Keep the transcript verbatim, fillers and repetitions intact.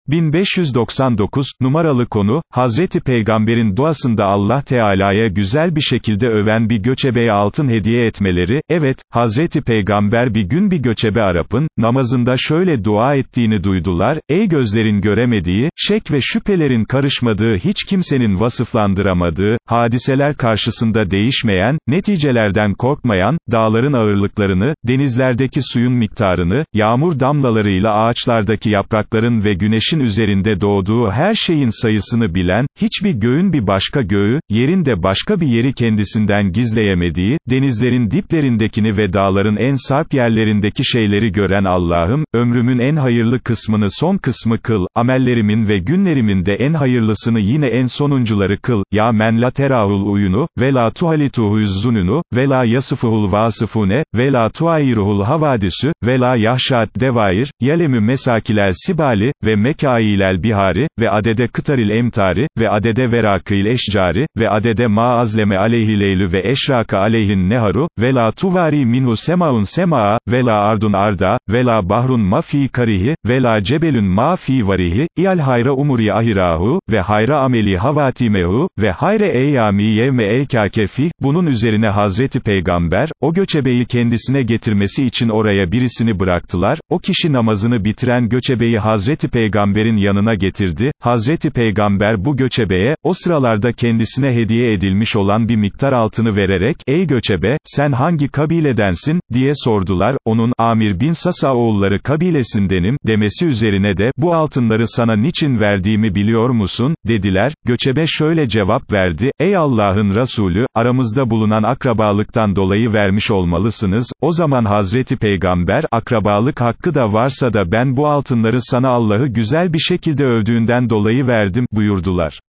bin beş yüz doksan dokuz, numaralı konu, Hazreti Peygamber'in duasında Allah Teala'ya güzel bir şekilde öven bir göçebeye altın hediye etmeleri. Evet, Hazreti Peygamber bir gün bir göçebe Arap'ın, namazında şöyle dua ettiğini duydular: ey gözlerin göremediği, şek ve şüphelerin karışmadığı, hiç kimsenin vasıflandıramadığı, hadiseler karşısında değişmeyen, neticelerden korkmayan, dağların ağırlıklarını, denizlerdeki suyun miktarını, yağmur damlalarıyla ağaçlardaki yaprakların ve güneşin üzerinde doğduğu her şeyin sayısını bilen, hiçbir göğün bir başka göğü, yerin de başka bir yeri kendisinden gizleyemediği, denizlerin diplerindekini ve dağların en sarp yerlerindeki şeyleri gören Allah'ım, ömrümün en hayırlı kısmını son kısmı kıl, amellerimin ve günlerimin de en hayırlısını yine en sonuncuları kıl, ya men la terahul uyunu, ve la tuhalituhu zununu, ve la yasıfuhul vasıfune, ve la tuayiruhul havadisü, ve la yahşat devair, yelemü mesakilel sibali, ve mekailel bihari, ve adede kıtaril emtari, ve adede verakil eşcari, ve adede ma azleme aleyhi leylü ve eşraka aleyhin neharu, ve la tuvari minhu semaun semaa, ve la ardun arda, ve la bahrun ma fi karihi, ve la cebelün ma fi varihi, iyal hayra umuri ahirahu, ve hayra ameli havatimehu, ve hayre eyyami yevme elkâkefi. Bunun üzerine Hazreti Peygamber, o göçebeyi kendisine getirmesi için oraya birisini bıraktılar. O kişi namazını bitiren göçebeyi Hazreti Peygamber'in yanına getirdi. Hazreti Peygamber bu göçebeye, o sıralarda kendisine hediye edilmiş olan bir miktar altını vererek, ey göçebe, sen hangi kabiledensin, diye sordular. Onun, Amir bin Sasa oğulları kabilesindenim, demesi üzerine de, bu altınları sana niçin verdiğimi biliyor musun, dediler. Göçebe şöyle cevap verdi: ey Allah'ın Resulü, aramızda bulunan akrabalıktan dolayı vermiş olmalısınız. O zaman Hazreti Peygamber, akrabalık hakkı da varsa da ben bu altınları sana Allah'ı güzel bir şekilde övdüğünden dolayı verdim, buyurdular.